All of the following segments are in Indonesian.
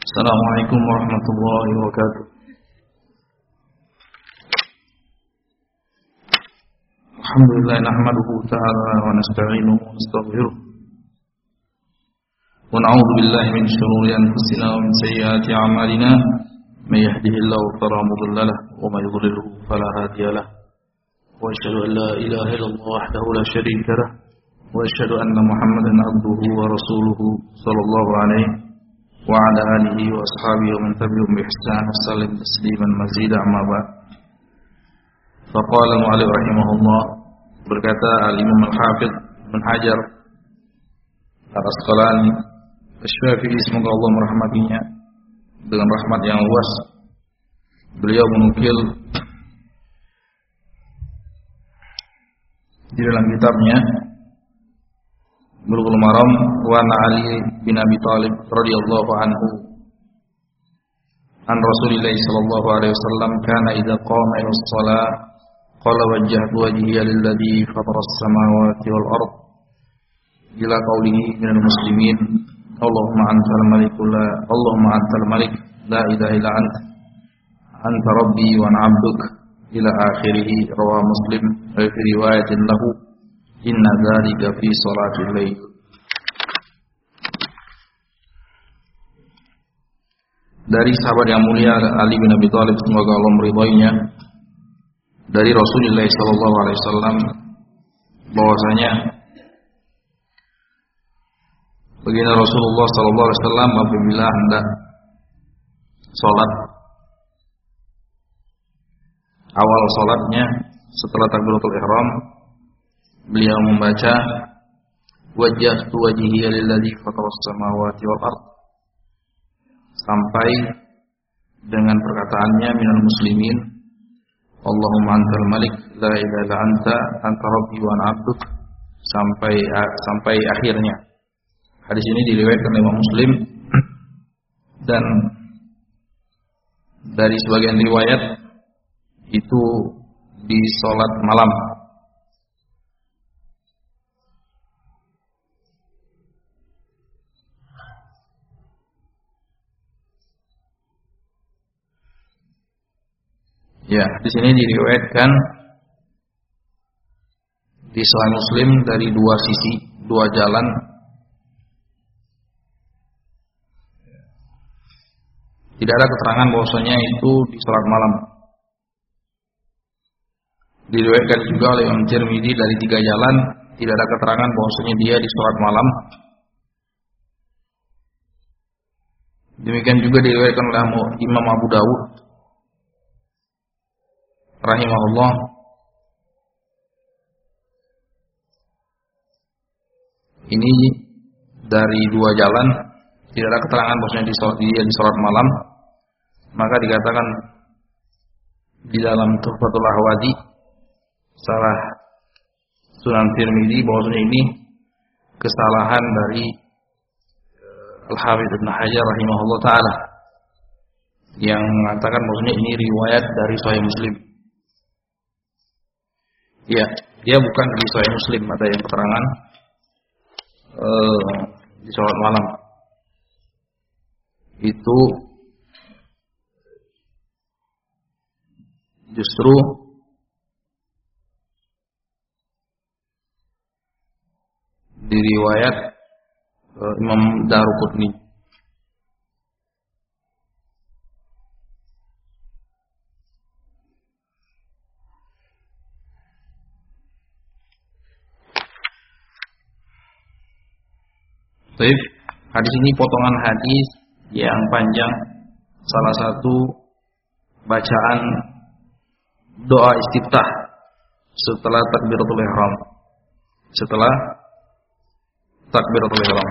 Assalamualaikum warahmatullahi wabarakatuh. Alhamdulillah nahmaduhu ta'ala wa nasta'inuhu wa nastaghfiruh. Wa na'udzu billahi min shururi anfusina wa min sayyiati a'malina. May yahdihillahu fala mudilla lahu wa may yudlilhu fala hadiya lahu. Wa asyhadu an la ilaha illallah wahdahu la syarika lahu wa asyhadu anna Muhammadan abduhu wa rasuluhu sallallahu alaihi wa ala alihi wa ashabihi wa man tabi'ahum bi ihsan sallim tasliman mazida amma ba'd. Faqala mu'allif rahimahullah, berkata al-Imam al-Hafidz Ibnu Hajar Al-Asqalani Asy-Syafi'i, semoga Allah merahmatinya dengan rahmat yang luas. Beliau menukil di dalam kitabnya Bulughul Maram wa Ali bin Abi Thalib radhiyallahu anhu an Rasulillah sallallahu alaihi wasallam kana idza qama ila shalah qala wajjahtu wajhiya lilladzi fatara as-samawati wal ard ila qawlihi minal muslimin Allahumma antal malik la ilaha illa anta rabbi wa ana 'abduk ila akhirih. Rawahu Muslim wa fi riwayatin lahu inna dzalika fi salatil lail. Dari sahabat yang mulia Ali bin Abi Thalib, semoga Allah meridhoinya, dari Rasulullah sallallahu alaihi wasallam bahwasanya begini Rasulullah sallallahu alaihi wasallam apabila hendak salat, awal salatnya setelah takbiratul ihram, beliau membaca wajjahtu wajhiya lilladzi fataras samawati wal ard sampai dengan perkataannya minal muslimin Allahumma antal malik la ilaha illa anta rabbi wa ana 'abduk sampai akhirnya. Hadis ini diriwayatkan oleh Imam Muslim dan dari sebagian riwayat itu di salat malam. Ya, di sini diriwayatkan di Sahih Muslim dari dua sisi, dua jalan. Tidak ada keterangan bahwasanya itu di salat malam. Diriwayatkan juga oleh Imam Tirmidzi dari tiga jalan, tidak ada keterangan bahwasanya dia di salat malam. Demikian juga diriwayatkan oleh Imam Abu Dawud rahimahullah ini dari dua jalan, tidak ada keterangan bahwasanya dia di salat malam. Maka dikatakan di dalam Tuhfatul Ahwadi salah Sunan Tirmidzi bahwasanya ini kesalahan dari Al-Hafidz Ibnu Hajar rahimahullah taala yang mengatakan bahwasanya ini riwayat dari Sahih Muslim. Ya, dia bukan di Sahih Muslim, ada yang keterangan di salat malam. Itu justru di riwayat Imam Daruqutni. Baik, hadis ini potongan hadis yang panjang, salah satu bacaan doa istiftah setelah takbiratul ihram. Setelah takbiratul ihram.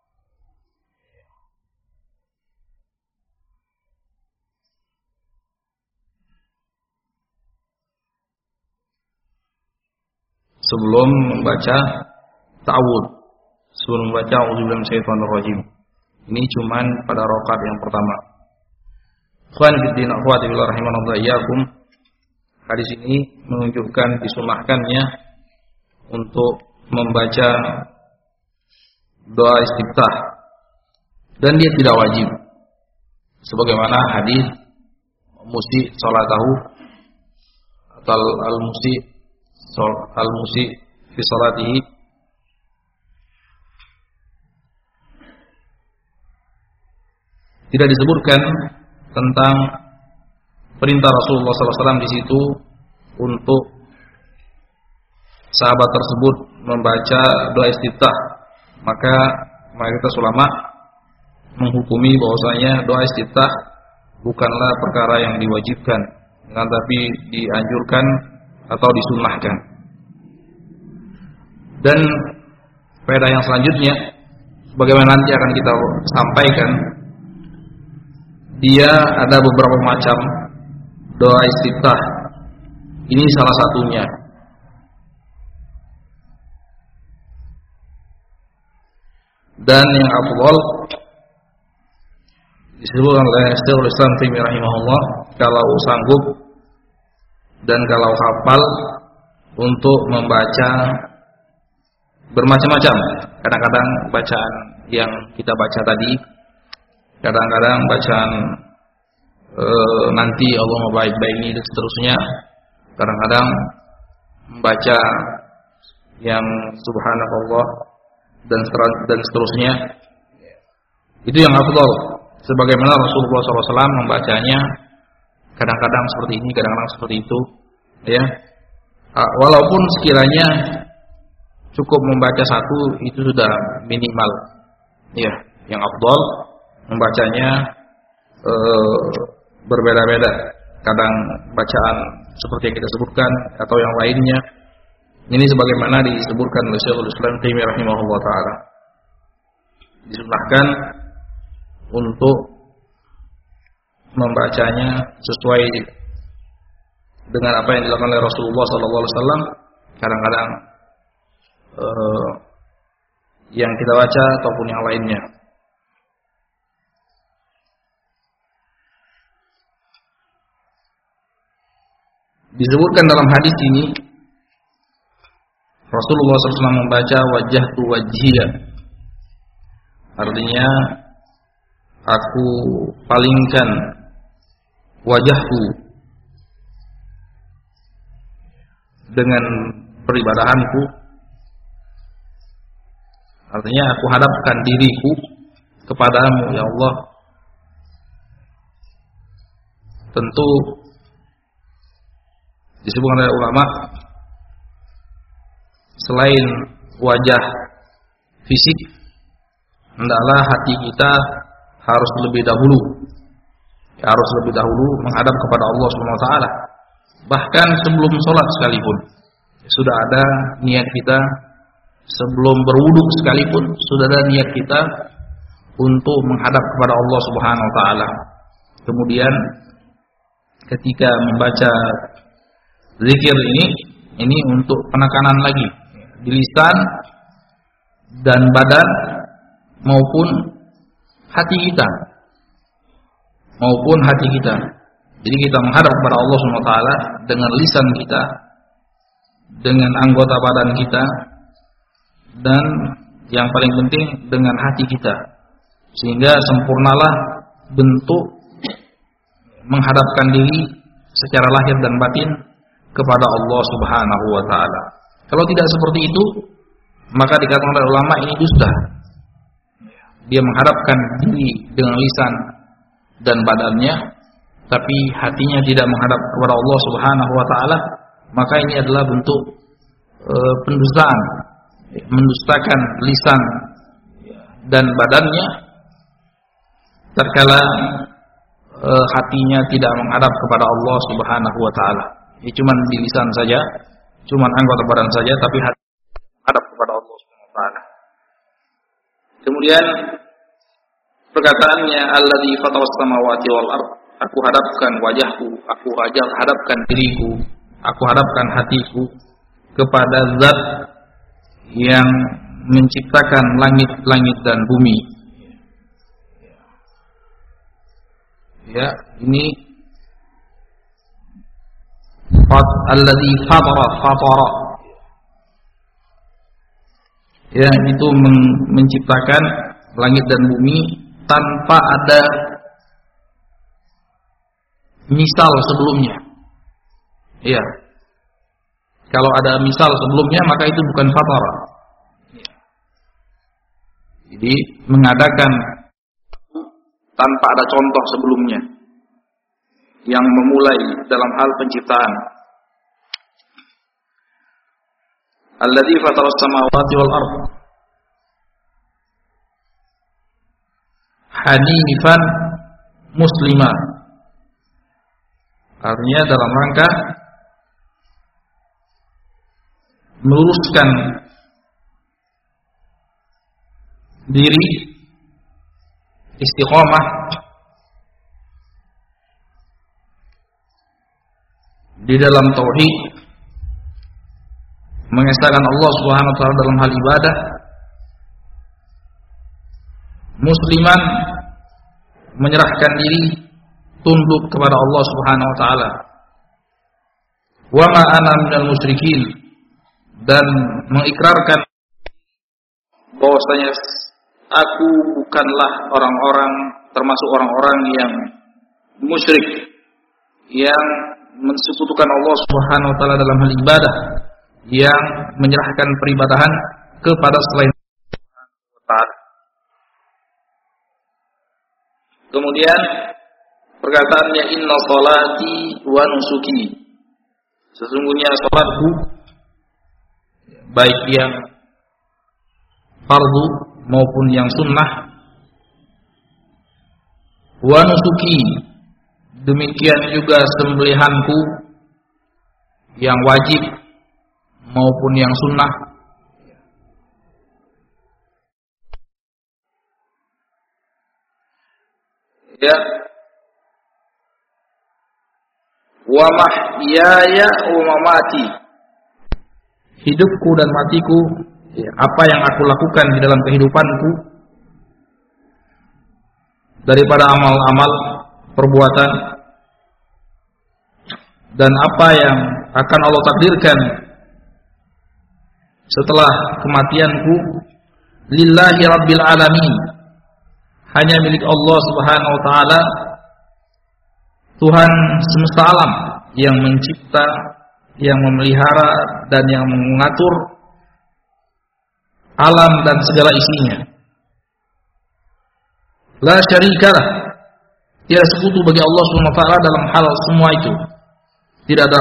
Sebelum membaca ta'awudz, sebelum membaca a'udzubillahi minasyaitonir rajim. Ini cuman pada rakaat yang pertama. Ikhwan fillah, akhwati fillah rahimanallahu iyyakum. Hadis ini menunjukkan disunahkannya untuk membaca doa istiftah dan dia tidak wajib. sebagaimana hadis musi salatahu atau al-musi fi salatihi, tidak disebutkan tentang perintah Rasulullah SAW di situ untuk sahabat tersebut membaca doa istiftah. Maka mayoritas ulama menghukumi bahwasanya doa istiftah bukanlah perkara yang diwajibkan, tapi dianjurkan atau disunnahkan. Dan faedah yang selanjutnya, bagaimana nanti akan kita sampaikan, dia ada beberapa macam doa istiftah. Ini salah satunya. Dan yang afdal disebutkan oleh Syekhul Islam Taimiyah rahimahullah, kalau sanggup dan kalau hafal, untuk membaca bermacam-macam. Kadang-kadang bacaan yang kita baca tadi, kadang-kadang bacaan nanti Allah mau baik-baik ini dan seterusnya. Kadang-kadang membaca yang subhanallah dan seterusnya. Itu yang afdal. Sebagaimana Rasulullah SAW membacanya kadang-kadang seperti ini, kadang-kadang seperti itu, ya. Walaupun sekiranya cukup membaca satu, itu sudah minimal, ya. Yang afdal membacanya berbeda-beda. Kadang bacaan seperti yang kita sebutkan atau yang lainnya. Ini sebagaimana disebutkan oleh Syekhul Islam Taimiyah rahimahullah taala. Disunnahkan untuk membacanya sesuai dengan apa yang dilakukan oleh Rasulullah SAW. Kadang-kadang yang kita baca ataupun yang lainnya. Disebutkan dalam hadis ini, Rasulullah SAW membaca wajjahtu wajhiya, artinya aku palingkan wajahku dengan peribadahanku, artinya aku hadapkan diriku kepadamu ya Allah. Tentu disebutkan oleh ulama, selain wajah fisik, hendaklah hati kita harus lebih dahulu menghadap kepada Allah Subhanahu wa taala. Bahkan sebelum sholat sekalipun sudah ada niat kita, sebelum berwudu sekalipun sudah ada niat kita untuk menghadap kepada Allah Subhanahu wa taala. Kemudian ketika membaca zikir ini untuk penekanan lagi di lisan dan badan maupun hati kita. Jadi kita menghadap kepada Allah Subhanahu wa taala dengan lisan kita, dengan anggota badan kita, dan yang paling penting dengan hati kita. Sehingga sempurnalah bentuk menghadapkan diri secara lahir dan batin kepada Allah Subhanahu wa taala. Kalau tidak seperti itu, maka dikatakan oleh ulama ini dusta. Dia menghadapkan diri dengan lisan dan badannya, tapi hatinya tidak menghadap kepada Allah Subhanahu wa taala, maka ini adalah bentuk pendustaan, mendustakan lisan dan badannya tatkala hatinya tidak menghadap kepada Allah Subhanahu wa taala. Ini cuma di lisan saja, cuma anggota badan saja, tapi hati menghadap kepada Allah Subhanahu wa taala. Kemudian perkataannya alladzi fataras samawati wal ard, aku hadapkan wajahku, aku hadapkan diriku, aku hadapkan hatiku kepada zat yang menciptakan langit-langit dan bumi. Ya, ini alladzi fatara. Ya, itu menciptakan langit dan bumi tanpa ada misal sebelumnya. Iya. Kalau ada misal sebelumnya maka itu bukan fatara. Jadi mengadakan tanpa ada contoh sebelumnya yang memulai dalam hal penciptaan. Alladzi fatara as-samawati wal ardh hanifan musliman. Artinya dalam rangka meluruskan diri, istiqomah di dalam tauhid, mengesahkan Allah Subhanahu wa taala dalam hal ibadah, musliman menyerahkan diri tunduk kepada Allah Subhanahu wa taala. Wa ma ana minal musyrikin, dan mengikrarkan bahwasanya aku bukanlah orang-orang termasuk orang-orang yang musyrik yang mensekutukan Allah Subhanahu wa taala dalam hal ibadah, yang menyerahkan peribadahan kepada selain Allah Subhanahu wa taala. Kemudian perkataannya inna sholati wa nusuki, sesungguhnya salatku baik yang fardu maupun yang sunnah, wa nusuki, demikian juga sembelihanku yang wajib maupun yang sunnah, ya, wa mahyaya wa mamati, hidupku dan matiku, ya, apa yang aku lakukan di dalam kehidupanku daripada amal-amal perbuatan, dan apa yang akan Allah takdirkan setelah kematianku, lillahi rabbil alamin, hanya milik Allah Subhanahu wa taala, Tuhan semesta alam, yang mencipta, yang memelihara dan yang mengatur alam dan segala isinya. La syarikalah, tiada sekutu bagi Allah Subhanahu wa taala dalam hal semua itu. Tidak ada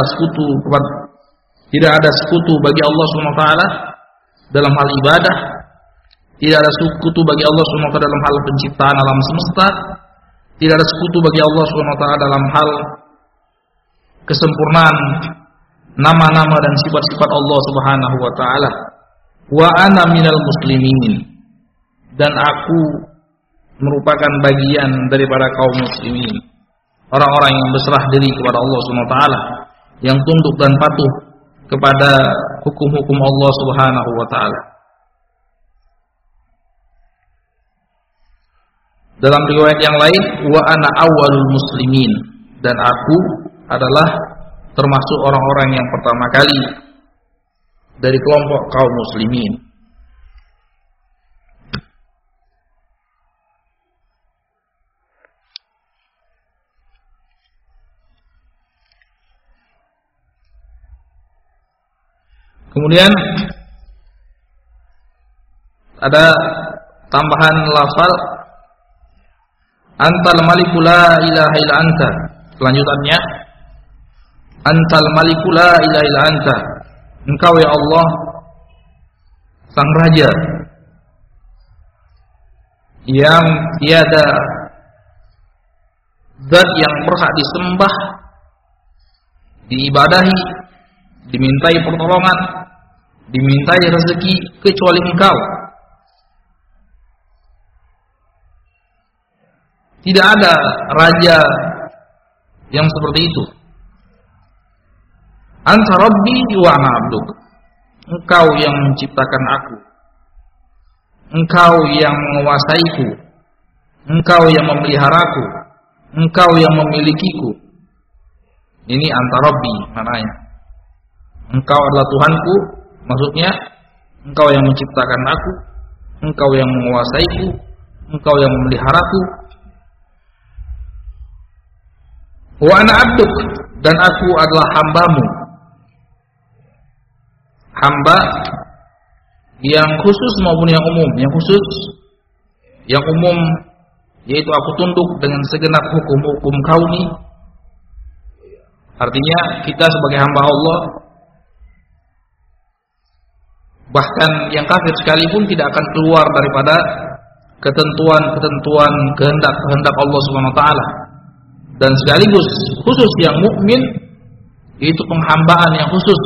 sekutu bagi Allah Subhanahu wa taala dalam hal ibadah. Tidak ada sekutu bagi Allah Subhanahu wa taala dalam hal penciptaan alam semesta. Tidak ada sekutu bagi Allah Subhanahu wa taala dalam hal kesempurnaan nama-nama dan sifat-sifat Allah Subhanahu wa taala. Wa ana minal muslimin, dan aku merupakan bagian daripada kaum muslimin, orang-orang yang berserah diri kepada Allah Subhanahu wa taala, yang tunduk dan patuh kepada hukum-hukum Allah Subhanahu wa taala. Dalam riwayat yang lain, wa ana awwalul muslimin, dan aku adalah termasuk orang-orang yang pertama kali dari kelompok kaum muslimin. Kemudian ada tambahan lafal antal maliku la ilaha illa anta. Selanjutannya antal maliku la ilaha illa anta, engkau ya Allah sang raja yang tiada zat yang berhak disembah, diibadahi, dimintai pertolongan, dimintai rezeki kecuali engkau. Tidak ada raja yang seperti itu. Anta rabbi wa ana abduk, engkau yang menciptakan aku, engkau yang menguasaiku, engkau yang memeliharaku, engkau yang memilikiku. Ini anta rabbi maknanya. Engkau adalah Tuhanku, maksudnya engkau yang menciptakan aku, engkau yang menguasaiku, engkau yang memeliharaku. Wa ana abduk, dan aku adalah hambamu. Hamba yang khusus maupun yang umum. Yang khusus, yang umum, yaitu aku tunduk dengan segenap hukum-hukum kauni. Artinya kita sebagai hamba Allah, bahkan yang kafir sekalipun tidak akan keluar daripada ketentuan-ketentuan kehendak Allah Subhanahu wa taala. Dan sekaligus khusus yang mukmin, itu penghambaan yang khusus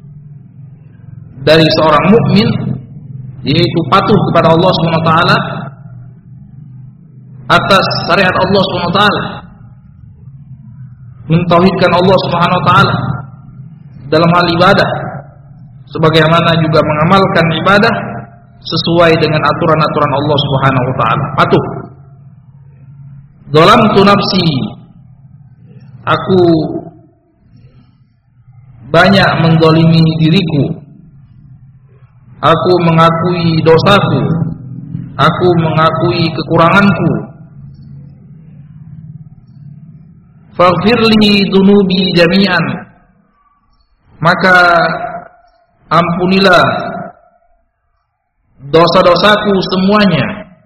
dari seorang mukmin, yaitu patuh kepada Allah Subhanahu wa taala atas syariat Allah Subhanahu wa taala, mentauhidkan Allah Subhanahu wa taala dalam hal ibadah, sebagaimana juga mengamalkan ibadah sesuai dengan aturan-aturan Allah Subhanahu wa taala. Patuh. Zalamtu nafsi, aku banyak menzalimi diriku. Aku mengakui dosaku. Aku mengakui kekuranganku. Faghfirli dzunubi jami'an, maka ampunilah dosa-dosaku semuanya.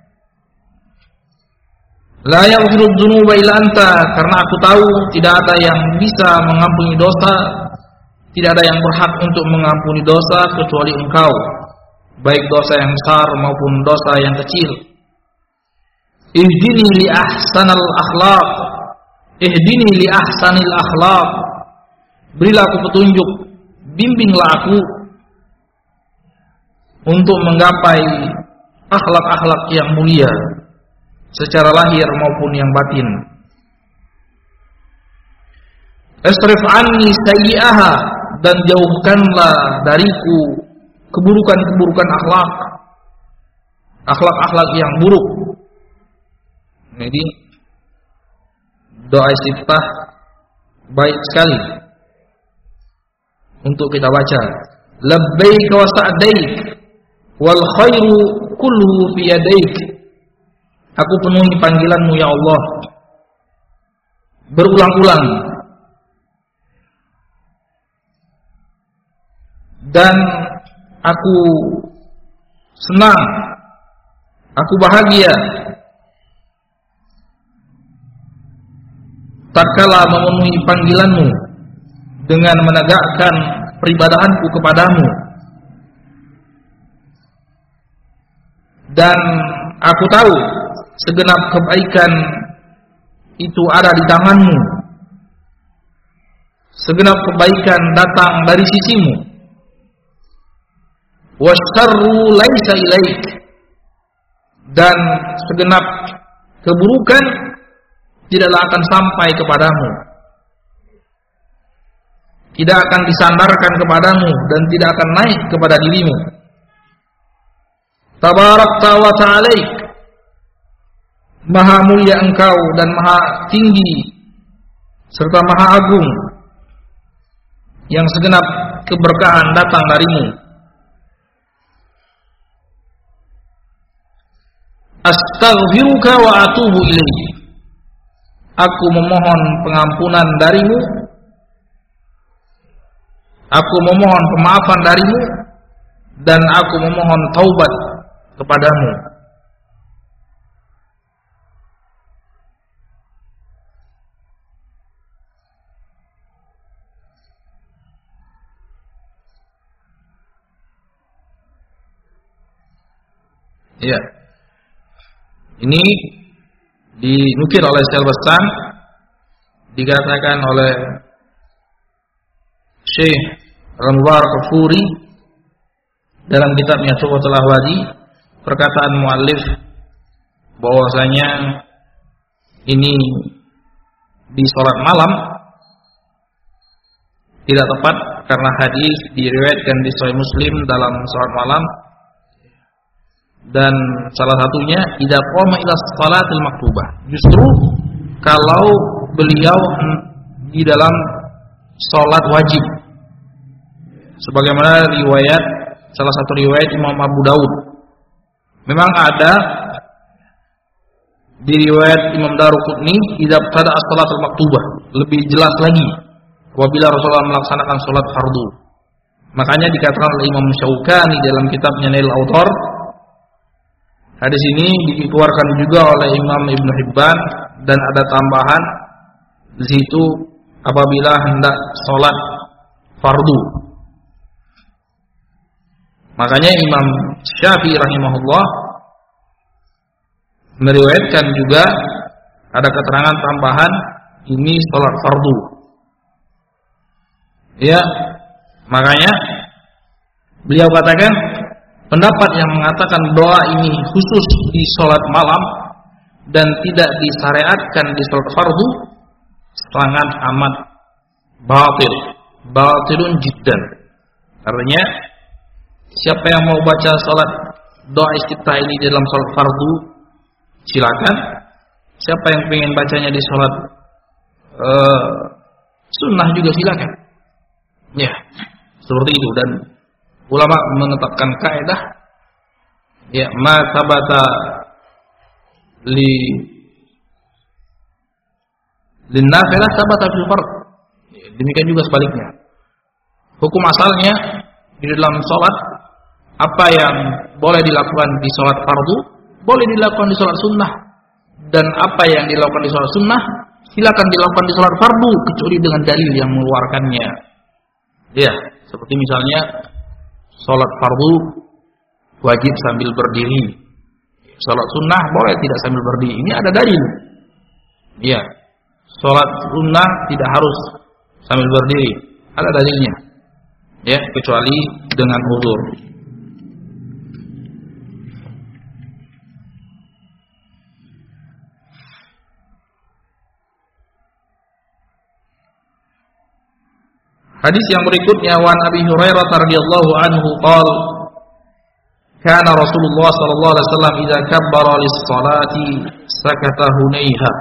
La yaghfiru dzunuba illa anta, karena aku tahu tidak ada yang bisa mengampuni dosa, tidak ada yang berhak untuk mengampuni dosa kecuali Engkau, baik dosa yang besar maupun dosa yang kecil. Ihdini li ahsanil akhlaq, ihdini li ahsanil akhlaq, berilah aku petunjuk, bimbinglah aku untuk menggapai akhlak-akhlak yang mulia secara lahir maupun yang batin. Asrif anni sayyi'aha, dan jauhkanlah dariku keburukan-keburukan akhlak yang buruk. Jadi doa istiftah baik sekali untuk kita baca. Labbaik wa sa'daik wal khairu kulluhu fi yadaik. Aku penuhi panggilanmu ya Allah, berulang-ulang, dan aku senang, aku bahagia tatkala memenuhi panggilanmu dengan menegakkan peribadahanku kepadamu. Dan aku tahu segenap kebaikan itu ada di tanganmu, segenap kebaikan datang dari sisimu. Wasyarru laisa ilaik, dan segenap keburukan tidaklah akan sampai kepadamu, tidak akan disandarkan kepadamu, dan tidak akan naik kepada dirimu. Tabarakta wa ta'alaik, maha mulia engkau dan maha tinggi serta maha agung, yang segenap keberkahan datang darimu. Astaghfiruka wa atubu ilaik, aku memohon pengampunan darimu, aku memohon pemaafan darimu, dan aku memohon taubat kepadamu. Ya, ini dinukil oleh Syalbastan, dikatakan oleh Syekh Rambar Kafuri dalam kitabnya Tuhfatul Ahwadi, perkataan muallif bahwasanya ini di salat malam tidak tepat karena hadis diriwayatkan di Sahih Muslim dalam salat malam, dan salah satunya idza qama ila shalatil maktubah, justru kalau beliau di dalam salat wajib, sebagaimana riwayat salah satu riwayat Imam Abu Daud. Memang ada di riwayat Imam Daruqutni idza qada as-salatul maktubah, lebih jelas lagi apabila Rasulullah melaksanakan sholat fardu. Makanya dikatakan oleh Imam Syaukani dalam kitabnya Nailul Awtar, hadis ini dikeluarkan juga oleh Imam Ibn Hibban, dan ada tambahan di situ apabila hendak sholat fardu. Makanya Imam Syafi'i rahimahullah meriwayatkan juga ada keterangan tambahan ini sholat fardu. Ya, makanya beliau katakan pendapat yang mengatakan doa ini khusus di sholat malam dan tidak disyariatkan di sholat fardu sangat amat batilun jiddan. Artinya siapa yang mau baca sholat doa istiftah ini di dalam sholat fardu silakan. Siapa yang ingin bacanya di sholat sunnah juga silakan. Ya, seperti itu. Dan ulama menetapkan kaidah, ya, ma sabata linnafilah sabata fil fard. Demikian juga sebaliknya. Hukum asalnya di dalam sholat, apa yang boleh dilakukan di sholat fardu boleh dilakukan di sholat sunnah, dan apa yang dilakukan di sholat sunnah silakan dilakukan di sholat fardu kecuali dengan dalil yang mengeluarkannya. Ya, seperti misalnya sholat fardu wajib sambil berdiri, sholat sunnah boleh tidak sambil berdiri. Ini ada dalil. Ya, sholat sunnah tidak harus sambil berdiri, ada dalilnya. Ya, kecuali dengan uzur. Hadis yang berikutnya, wan Abi Hurairah radhiyallahu anhu qala kana Rasulullah sallallahu alaihi wasallam idza kabbara lis-salati sakata hunayha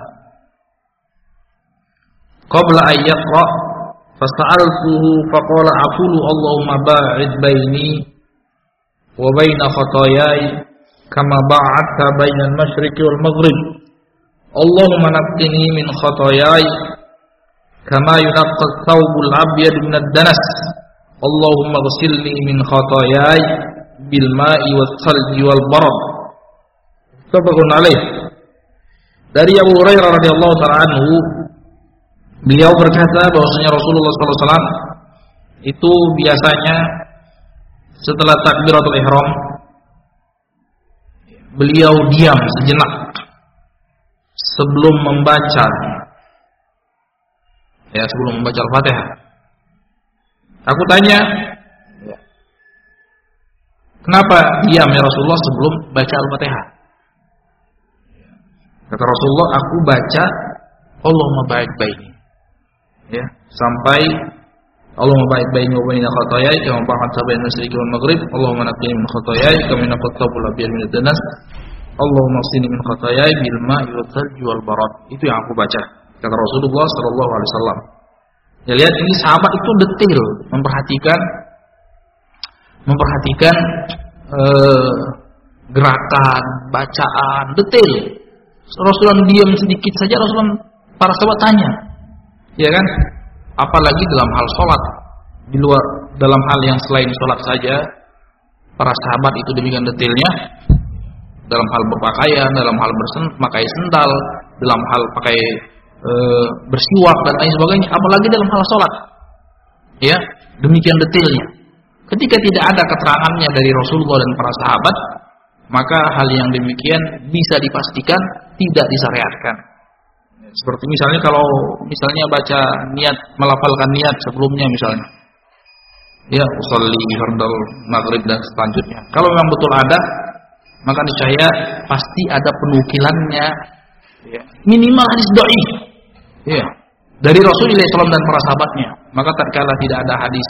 qabla an yaqra fas'altuhu faqala aqulu Allahumma ba'id baini wa baina khataayai kama ba'adta baina al-masyriqi wal maghrib Allahumma naqqini min khataayai kama yunaqqa thawbul abyad min ad-danas Allahumma ghsilni min khataayai bil ma'i was thalji wal barad. Muttafaqun alaih. Dari Abu Hurairah radhiyallahu ta'ala anhu, beliau berkata bahwasanya Rasulullah sallallahu alaihi wasallam itu biasanya setelah takbiratul ihram beliau diam sejenak sebelum membaca Al-Fatihah. Aku tanya, kenapa diam ya Rasulullah sebelum baca Al-Fatihah? Kata Rasulullah, aku baca Allahumma ba'id baini, ya, sampai Allahumma ba'id baini wa baina khataayai kama ba'adta baina al-masyriqi wal maghrib Allahumma naqqini min khataayai kama yunqqa thawbul abyad min ad-danas Allahumma ghsilni min khataayai bil ma'i wal thalji wal barad. Itu yang aku baca, kata Rasulullah sallallahu alaihi wasallam. Ya, lihat ini sahabat itu detail memperhatikan gerakan, bacaan, detail. Rasulullah diam sedikit saja, Rasulullah para sahabat tanya, ya kan? Apalagi dalam hal sholat, di luar dalam hal yang selain sholat saja, para sahabat itu demikian detailnya. Dalam hal berpakaian, dalam hal memakai sendal, dalam hal pakai bersiwak dan lain sebagainya, apalagi dalam hal sholat. Ya, demikian detailnya. Ketika tidak ada keterangannya dari Rasulullah dan para sahabat, maka hal yang demikian bisa dipastikan tidak disyariatkan. Seperti misalnya kalau baca niat, melafalkan niat sebelumnya misalnya, ya, usolli fardal maghrib dan selanjutnya. Kalau memang betul ada, maka niscaya pasti ada penukilannya, ya, minimal hadis dhaif, ya, dari Rasulullah SAW dan para sahabatnya. Maka tatkala tidak ada hadis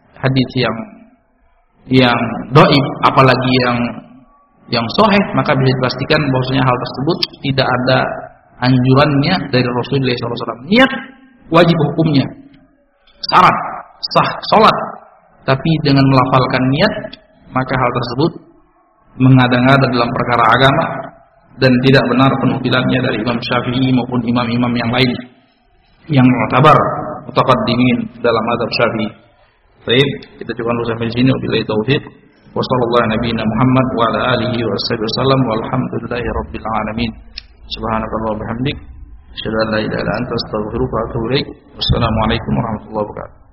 yang dhaif, apalagi yang sahih, maka bisa dipastikan bahwasanya hal tersebut tidak ada anjurannya dari Rasulullah SAW. Niat wajib hukumnya, syarat sah sholat, tapi dengan melafalkan niat, maka hal tersebut mengada-ngada dalam perkara agama dan tidak benar penukilannya dari Imam Syafi'i maupun imam-imam yang lain. yang mu'tabar, mutaqaddimin dalam mazhab Syafi'i. Baik, kita coba dulu sampai di sini. Wabillahi taufiq. Wassallallahu nabiyana Muhammad wa ala alihi wasallam walhamdulillahi rabbil alamin. Subhanallahi wa bihamdik, asyhadu an la ilaha illa anta astaghfiruka wa atubu ilaik. Wassalamu alaikum warahmatullahi wabarakatuh.